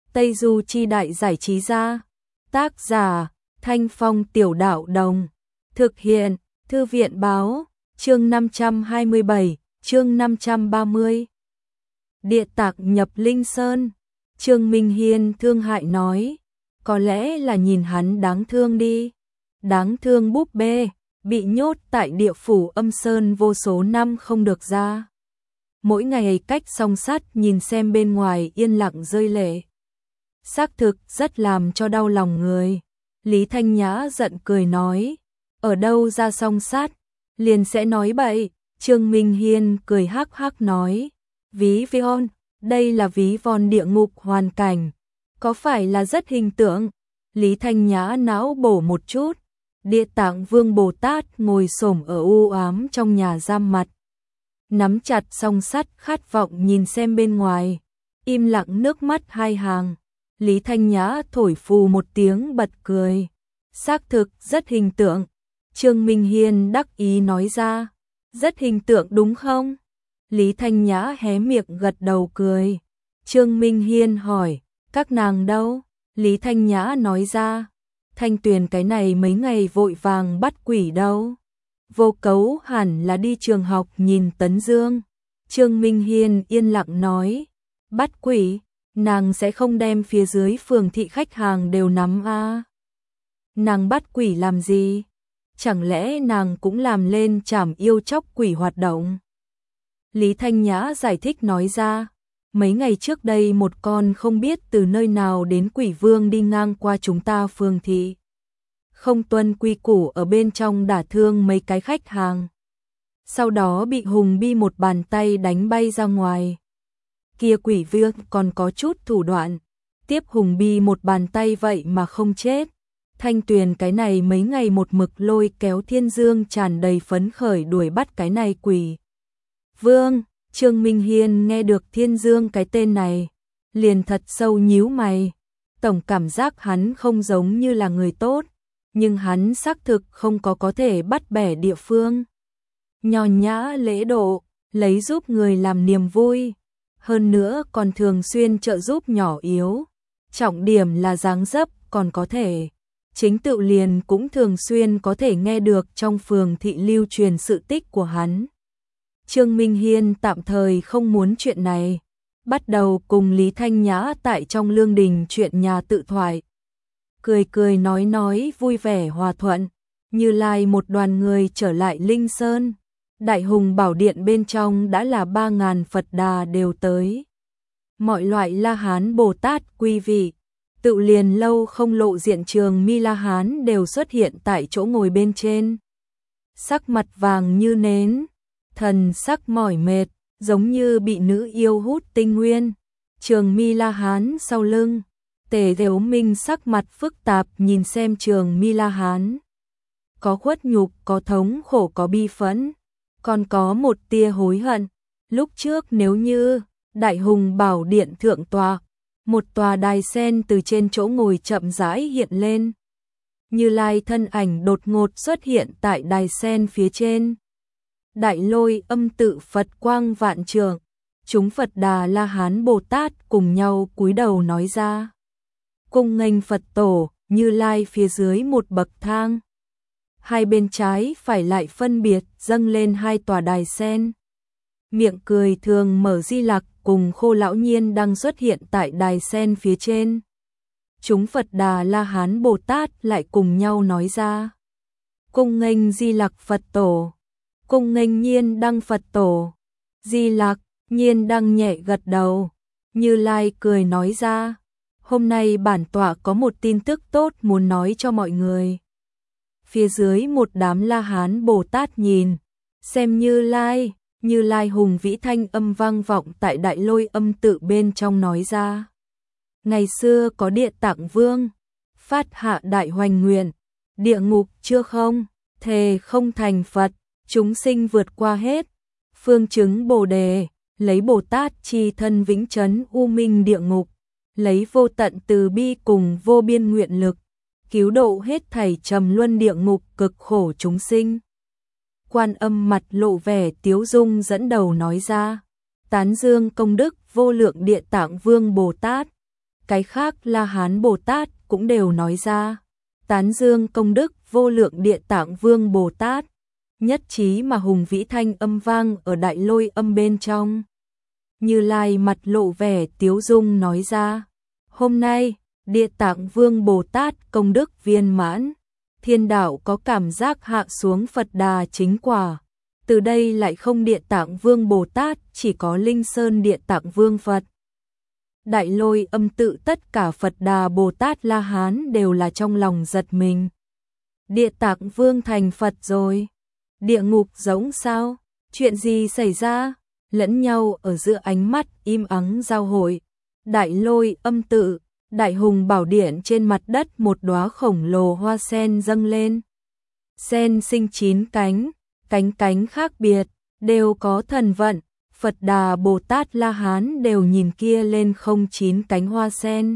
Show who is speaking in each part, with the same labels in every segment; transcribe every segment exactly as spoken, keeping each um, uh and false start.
Speaker 1: Tây Du Chi Đại Giải Trí Gia. Tác giả Thanh Phong Tiểu Đạo Đồng. Thực hiện Thư viện Báo. Chương năm trăm hai mươi bảy, chương năm trăm ba mươi. Địa tạc nhập Linh Sơn. Trương Minh Hiên thương hại nói, có lẽ là nhìn hắn đáng thương đi. Đáng thương búp bê, bị nhốt tại địa phủ Âm Sơn vô số năm không được ra. Mỗi ngày cách song sắt nhìn xem bên ngoài yên lặng rơi lệ. Xác thực rất làm cho đau lòng người. Lý Thanh Nhã giận cười nói, ở đâu ra song sắt, liền sẽ nói bậy. Trương Minh Hiên cười hắc hắc nói, ví von, đây là ví von địa ngục hoàn cảnh, có phải là rất hình tượng? Lý Thanh Nhã não bổ một chút. Địa Tạng Vương Bồ Tát ngồi xổm ở u ám trong nhà giam mặt, nắm chặt song sắt khát vọng nhìn xem bên ngoài, im lặng nước mắt hai hàng. Lý Thanh Nhã thổi phù một tiếng bật cười, xác thực rất hình tượng. Trương Minh Hiên đắc ý nói ra, rất hình tượng đúng không? Lý Thanh Nhã hé miệng gật đầu cười. Trương Minh Hiên hỏi, các nàng đâu? Lý Thanh Nhã nói ra, Thanh Tuyền cái này mấy ngày vội vàng bắt quỷ đâu. Vô Cấu hẳn là đi trường học nhìn Tấn Dương. Trương Minh Hiên yên lặng nói, bắt quỷ, nàng sẽ không đem phía dưới phường thị khách hàng đều nắm a? À? Nàng bắt quỷ làm gì? Chẳng lẽ nàng cũng làm lên trảm yêu chóc quỷ hoạt động? Lý Thanh Nhã giải thích nói ra, mấy ngày trước đây một con không biết từ nơi nào đến quỷ vương đi ngang qua chúng ta phường thị. Không tuân quy củ ở bên trong đả thương mấy cái khách hàng. Sau đó bị Hùng Bi một bàn tay đánh bay ra ngoài. Kia quỷ vương còn có chút thủ đoạn, tiếp Hùng Bi một bàn tay vậy mà không chết. Thanh Tuyền cái này mấy ngày một mực lôi kéo Thiên Dương tràn đầy phấn khởi đuổi bắt cái này quỷ vương. Trương Minh Hiên nghe được Thiên Dương cái tên này, liền thật sâu nhíu mày. Tổng cảm giác hắn không giống như là người tốt, nhưng hắn xác thực không có có thể bắt bẻ địa phương. Nho nhã lễ độ, lấy giúp người làm niềm vui, hơn nữa còn thường xuyên trợ giúp nhỏ yếu. Trọng điểm là dáng dấp còn có thể. Chính Tự liền cũng thường xuyên có thể nghe được trong phường thị lưu truyền sự tích của hắn. Trương Minh Hiên tạm thời không muốn chuyện này, bắt đầu cùng Lý Thanh Nhã tại trong lương đình chuyện nhà tự thoại. Cười cười nói nói vui vẻ hòa thuận, Như Lai một đoàn người trở lại Linh Sơn. Đại Hùng Bảo Điện bên trong đã là ba ngàn Phật Đà đều tới. Mọi loại La Hán Bồ Tát quý vị, Tự liền lâu không lộ diện Trường Mi La Hán đều xuất hiện tại chỗ ngồi bên trên. Sắc mặt vàng như nến, thần sắc mỏi mệt, giống như bị nữ yêu hút tinh nguyên. Trường Mi La Hán sau lưng, Tề Thiếu Minh sắc mặt phức tạp nhìn xem Trường Mi La Hán. Có khuất nhục, có thống khổ, có bi phẫn, còn có một tia hối hận. Lúc trước nếu như Đại Hùng Bảo Điện thượng tòa, một tòa đài sen từ trên chỗ ngồi chậm rãi hiện lên. Như Lai thân ảnh đột ngột xuất hiện tại đài sen phía trên. Đại Lôi âm tự Phật quang vạn trượng, chúng Phật Đà La Hán Bồ Tát cùng nhau cúi đầu nói ra, cung nghênh Phật tổ. Như Lai phía dưới một bậc thang, hai bên trái phải lại phân biệt dâng lên hai tòa đài sen. Miệng cười thường mở Di Lặc cùng Khô Lão Nhiên đang xuất hiện tại đài sen phía trên. Chúng Phật Đà La Hán Bồ Tát lại cùng nhau nói ra, cung nghênh Di Lặc Phật tổ, cung nghênh Nhiên Đăng Phật tổ. Di Lặc, Nhiên Đăng nhẹ gật đầu. Như Lai cười nói ra, hôm nay bản tọa có một tin tức tốt muốn nói cho mọi người. Phía dưới một đám La Hán Bồ Tát nhìn xem Như Lai. Như Lai hùng vĩ thanh âm vang vọng tại Đại Lôi âm tự bên trong nói ra, ngày xưa có Địa Tạng Vương phát hạ đại hoành nguyện, địa ngục chưa không, thề không thành Phật, chúng sinh vượt qua hết, phương chứng Bồ đề, lấy Bồ Tát chi thân vĩnh chấn u minh địa ngục, lấy vô tận từ bi cùng vô biên nguyện lực, cứu độ hết thảy trầm luân địa ngục cực khổ chúng sinh. Quan Âm mặt lộ vẻ tiếu dung dẫn đầu nói ra, tán dương công đức vô lượng Địa Tạng Vương Bồ Tát, cái khác La Hán Bồ Tát cũng đều nói ra, tán dương công đức vô lượng Địa Tạng Vương Bồ Tát, nhất trí mà hùng vĩ thanh âm vang ở đại lôi âm bên trong. Như Lai mặt lộ vẻ tiếu dung nói ra, hôm nay, Địa Tạng Vương Bồ Tát công đức viên mãn, thiên đạo có cảm giác hạ xuống Phật Đà chính quả. Từ đây lại không Địa Tạng Vương Bồ Tát, chỉ có Linh Sơn Địa Tạng Vương Phật. Đại lôi âm tự tất cả Phật Đà Bồ Tát La Hán đều là trong lòng giật mình. Địa Tạng Vương thành Phật rồi. Địa ngục giống sao? Chuyện gì xảy ra? Lẫn nhau ở giữa ánh mắt im ắng giao hội. Đại lôi âm tự, đại hùng bảo điện trên mặt đất một đóa khổng lồ hoa sen dâng lên. Sen sinh chín cánh, cánh cánh khác biệt, đều có thần vận. Phật Đà Bồ Tát La Hán đều nhìn kia lên không chín cánh hoa sen.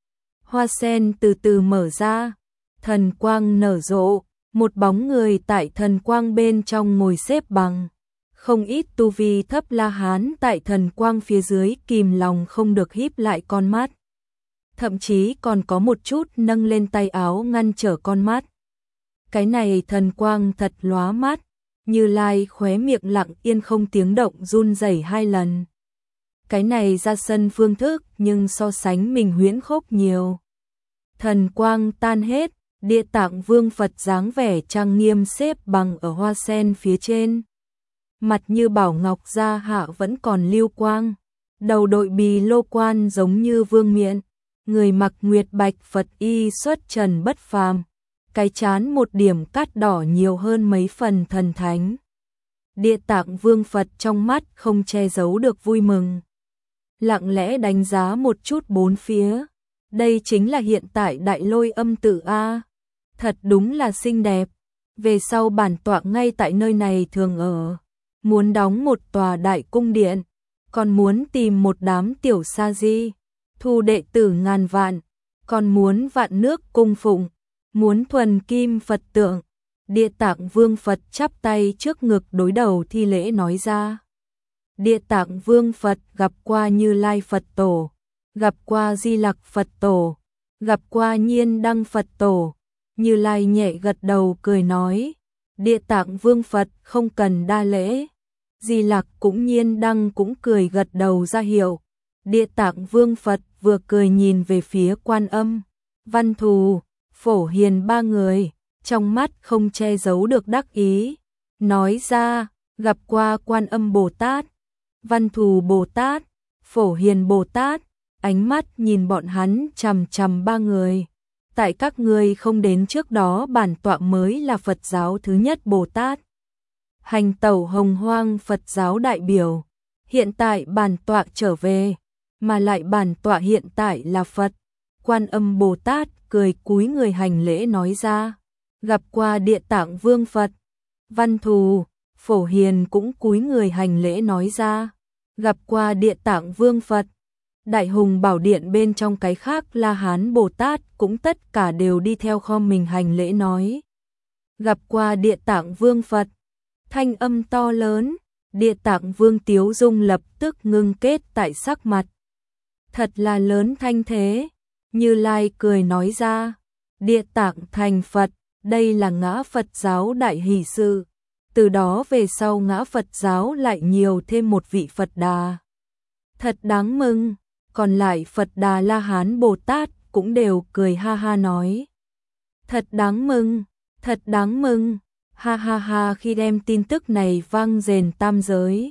Speaker 1: Hoa sen từ từ mở ra, thần quang nở rộ, một bóng người tại thần quang bên trong ngồi xếp bằng. Không ít tu vi thấp La Hán tại thần quang phía dưới kìm lòng không được híp lại con mắt. Thậm chí còn có một chút nâng lên tay áo ngăn trở con mắt. Cái này thần quang thật lóa mắt. Như Lai khóe miệng lặng yên không tiếng động run rẩy hai lần. Cái này ra sân phương thức nhưng so sánh mình huyễn khốc nhiều. Thần quang tan hết, Địa Tạng Vương Phật dáng vẻ trang nghiêm xếp bằng ở hoa sen phía trên. Mặt như bảo ngọc da hạ vẫn còn lưu quang. Đầu đội bì lô quan giống như vương miện. Người mặc nguyệt bạch Phật y xuất trần bất phàm. Cái chán một điểm cát đỏ nhiều hơn mấy phần thần thánh. Địa Tạng Vương Phật trong mắt không che giấu được vui mừng. Lặng lẽ đánh giá một chút bốn phía. Đây chính là hiện tại đại lôi âm tự A. Thật đúng là xinh đẹp. Về sau bản tọa ngay tại nơi này thường ở. Muốn đóng một tòa đại cung điện. Còn muốn tìm một đám tiểu sa di. Thu đệ tử ngàn vạn. Còn muốn vạn nước cung phụng. Muốn thuần kim Phật tượng. Địa Tạng Vương Phật chắp tay trước ngực đối đầu thi lễ nói ra. Địa Tạng Vương Phật gặp qua Như Lai Phật Tổ, gặp qua Di Lặc Phật Tổ, gặp qua Nhiên Đăng Phật Tổ. Như Lai nhẹ gật đầu cười nói, Địa Tạng Vương Phật không cần đa lễ. Di Lặc cũng Nhiên Đăng cũng cười gật đầu ra hiệu. Địa Tạng Vương Phật vừa cười nhìn về phía Quan Âm, Văn Thù, Phổ Hiền ba người, trong mắt không che giấu được đắc ý, nói ra, gặp qua Quan Âm Bồ Tát, Văn Thù Bồ Tát, Phổ Hiền Bồ Tát, ánh mắt nhìn bọn hắn chằm chằm ba người. Tại các ngươi không đến trước đó bản tọa mới là Phật giáo thứ nhất Bồ Tát. Hành tẩu hồng hoang Phật giáo đại biểu, hiện tại bản tọa trở về, mà lại bản tọa hiện tại là Phật. Quan Âm Bồ Tát cười cúi người hành lễ nói ra, gặp qua Địa Tạng Vương Phật. Văn Thù, Phổ Hiền cũng cúi người hành lễ nói ra, gặp qua Địa Tạng Vương Phật. Đại hùng bảo điện bên trong cái khác La Hán Bồ Tát cũng tất cả đều đi theo khom mình hành lễ nói, gặp qua Địa Tạng Vương Phật. Thanh âm to lớn, Địa Tạng Vương tiếu dung lập tức ngưng kết tại sắc mặt. Thật là lớn thanh thế. Như Lai cười nói ra, Địa Tạng thành Phật, đây là ngã Phật giáo đại hỷ sự. Từ đó về sau ngã Phật giáo lại nhiều thêm một vị Phật Đà. Thật đáng mừng, còn lại Phật Đà La Hán Bồ Tát cũng đều cười ha ha nói. Thật đáng mừng, thật đáng mừng, ha ha ha khi đem tin tức này vang rền tam giới.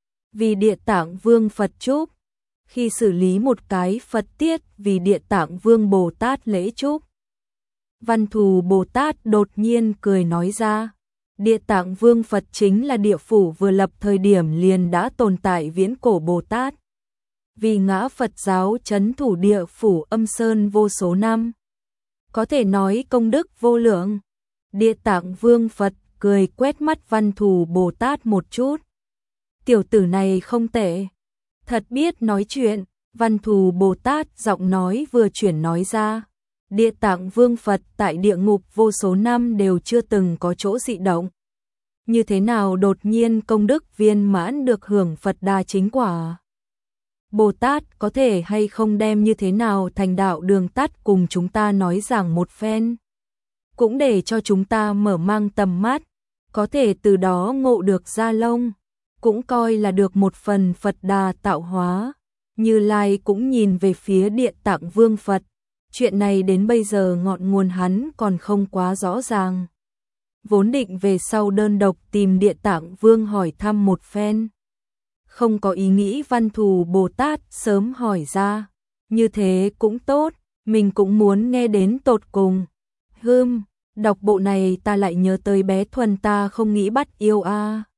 Speaker 1: Vì Địa Tạng Vương Phật chúc. Khi xử lý một cái Phật tiết vì Địa Tạng Vương Bồ Tát lễ chúc. Văn Thù Bồ Tát đột nhiên cười nói ra, Địa Tạng Vương Phật chính là địa phủ vừa lập thời điểm liền đã tồn tại viễn cổ Bồ Tát. Vì ngã Phật giáo trấn thủ địa phủ Âm Sơn vô số năm. Có thể nói công đức vô lượng. Địa Tạng Vương Phật cười quét mắt Văn Thù Bồ Tát một chút. Tiểu tử này không tệ. Thật biết nói chuyện, Văn Thù Bồ Tát giọng nói vừa chuyển nói ra. Địa Tạng Vương Phật tại địa ngục vô số năm đều chưa từng có chỗ dị động. Như thế nào đột nhiên công đức viên mãn được hưởng Phật Đà chính quả? Bồ Tát có thể hay không đem như thế nào thành đạo đường tắt cùng chúng ta nói giảng một phen. Cũng để cho chúng ta mở mang tầm mắt, có thể từ đó ngộ được Gia Long, cũng coi là được một phần Phật Đà tạo hóa. Như Lai cũng nhìn về phía Địa Tạng Vương Phật, chuyện này đến bây giờ ngọn nguồn hắn còn không quá rõ ràng. Vốn định về sau đơn độc tìm Địa Tạng Vương hỏi thăm một phen. Không có ý nghĩ Văn Thù Bồ Tát sớm hỏi ra, như thế cũng tốt, mình cũng muốn nghe đến tột cùng. Hưm, đọc bộ này ta lại nhớ tới bé Thuần ta không nghĩ bắt yêu a. À.